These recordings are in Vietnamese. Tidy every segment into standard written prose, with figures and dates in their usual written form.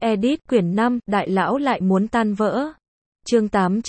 Edit quyển 5, Đại lão lại muốn tan vỡ. Chương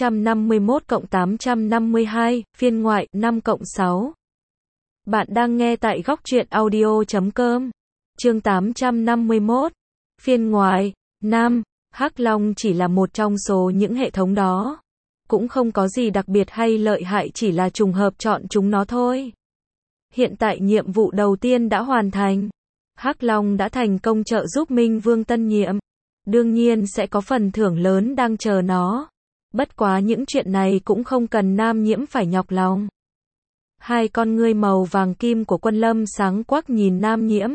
851-852, phiên ngoại 5-6. Bạn đang nghe tại góc truyện audio.com. Chương 851. Phiên ngoại 5. Hắc Long chỉ là một trong số những hệ thống đó. Cũng không có gì đặc biệt hay lợi hại, chỉ là trùng hợp chọn chúng nó thôi. Hiện tại nhiệm vụ đầu tiên đã hoàn thành. Hắc Long đã thành công trợ giúp Minh Vương tân nhiệm. Đương nhiên sẽ có phần thưởng lớn đang chờ nó. Bất quá những chuyện này cũng không cần Nam Nhiễm phải nhọc lòng. Hai con ngươi màu vàng kim của Quân Lâm sáng quắc nhìn Nam Nhiễm.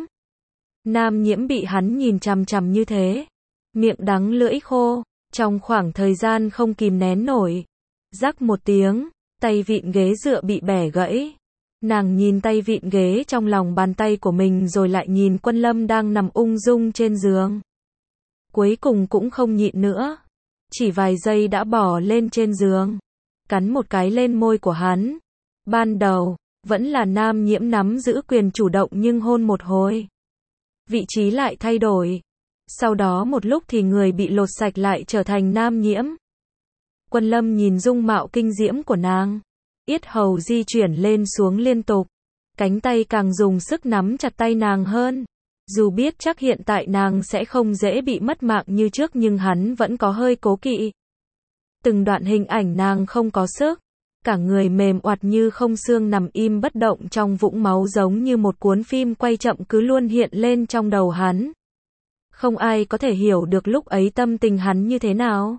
Nam Nhiễm bị hắn nhìn chằm chằm như thế, miệng đắng lưỡi khô, trong khoảng thời gian không kìm nén nổi. Rắc một tiếng, tay vịn ghế dựa bị bẻ gãy. Nàng nhìn tay vịn ghế trong lòng bàn tay của mình rồi lại nhìn Quân Lâm đang nằm ung dung trên giường. Cuối cùng cũng không nhịn nữa. Chỉ vài giây đã bò lên trên giường, cắn một cái lên môi của hắn. Ban đầu, vẫn là Nam Nhiễm nắm giữ quyền chủ động nhưng hôn một hồi, vị trí lại thay đổi. Sau đó một lúc thì người bị lột sạch lại trở thành Nam Nhiễm. Quân Lâm nhìn dung mạo kinh diễm của nàng, yết hầu di chuyển lên xuống liên tục, cánh tay càng dùng sức nắm chặt tay nàng hơn. Dù biết chắc hiện tại nàng sẽ không dễ bị mất mạng như trước nhưng hắn vẫn có hơi cố kỵ. Từng đoạn hình ảnh nàng không có sức, cả người mềm oặt như không xương nằm im bất động trong vũng máu giống như một cuốn phim quay chậm cứ luôn hiện lên trong đầu hắn. Không ai có thể hiểu được lúc ấy tâm tình hắn như thế nào.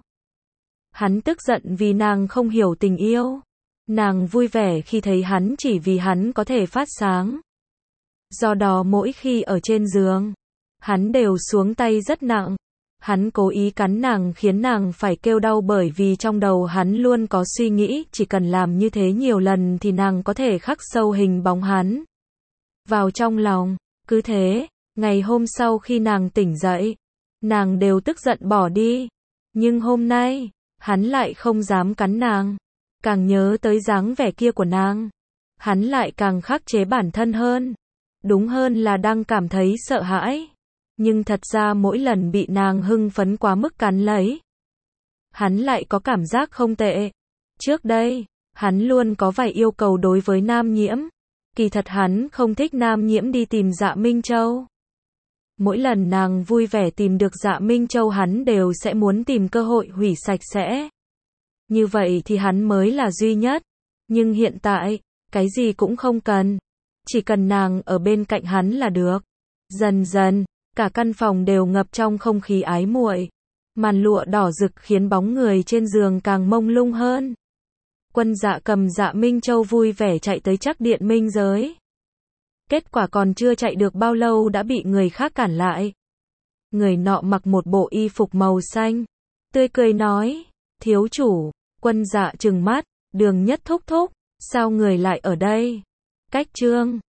Hắn tức giận vì nàng không hiểu tình yêu. Nàng vui vẻ khi thấy hắn chỉ vì hắn có thể phát sáng. Do đó mỗi khi ở trên giường, hắn đều xuống tay rất nặng. Hắn cố ý cắn nàng khiến nàng phải kêu đau bởi vì trong đầu hắn luôn có suy nghĩ chỉ cần làm như thế nhiều lần thì nàng có thể khắc sâu hình bóng hắn vào trong lòng. Cứ thế, ngày hôm sau khi nàng tỉnh dậy, nàng đều tức giận bỏ đi. Nhưng hôm nay, hắn lại không dám cắn nàng. Càng nhớ tới dáng vẻ kia của nàng, hắn lại càng khắc chế bản thân hơn. Đúng hơn là đang cảm thấy sợ hãi. Nhưng thật ra mỗi lần bị nàng hưng phấn quá mức cắn lấy, hắn lại có cảm giác không tệ. Trước đây, hắn luôn có vài yêu cầu đối với Nam Nhiễm. Kỳ thật hắn không thích Nam Nhiễm đi tìm Dạ Minh Châu. Mỗi lần nàng vui vẻ tìm được Dạ Minh Châu hắn đều sẽ muốn tìm cơ hội hủy sạch sẽ. Như vậy thì hắn mới là duy nhất. Nhưng hiện tại, cái gì cũng không cần. Chỉ cần nàng ở bên cạnh hắn là được. Dần dần, cả căn phòng đều ngập trong không khí ái muội. Màn lụa đỏ rực khiến bóng người trên giường càng mông lung hơn. Quân Dạ cầm Dạ Minh Châu vui vẻ chạy tới Trắc Điện Minh Giới. Kết quả còn chưa chạy được bao lâu đã bị người khác cản lại. Người nọ mặc một bộ y phục màu xanh, tươi cười nói, thiếu chủ. Quân Dạ trừng mắt, Đường Nhất thúc thúc, sao người lại ở đây? Cách chương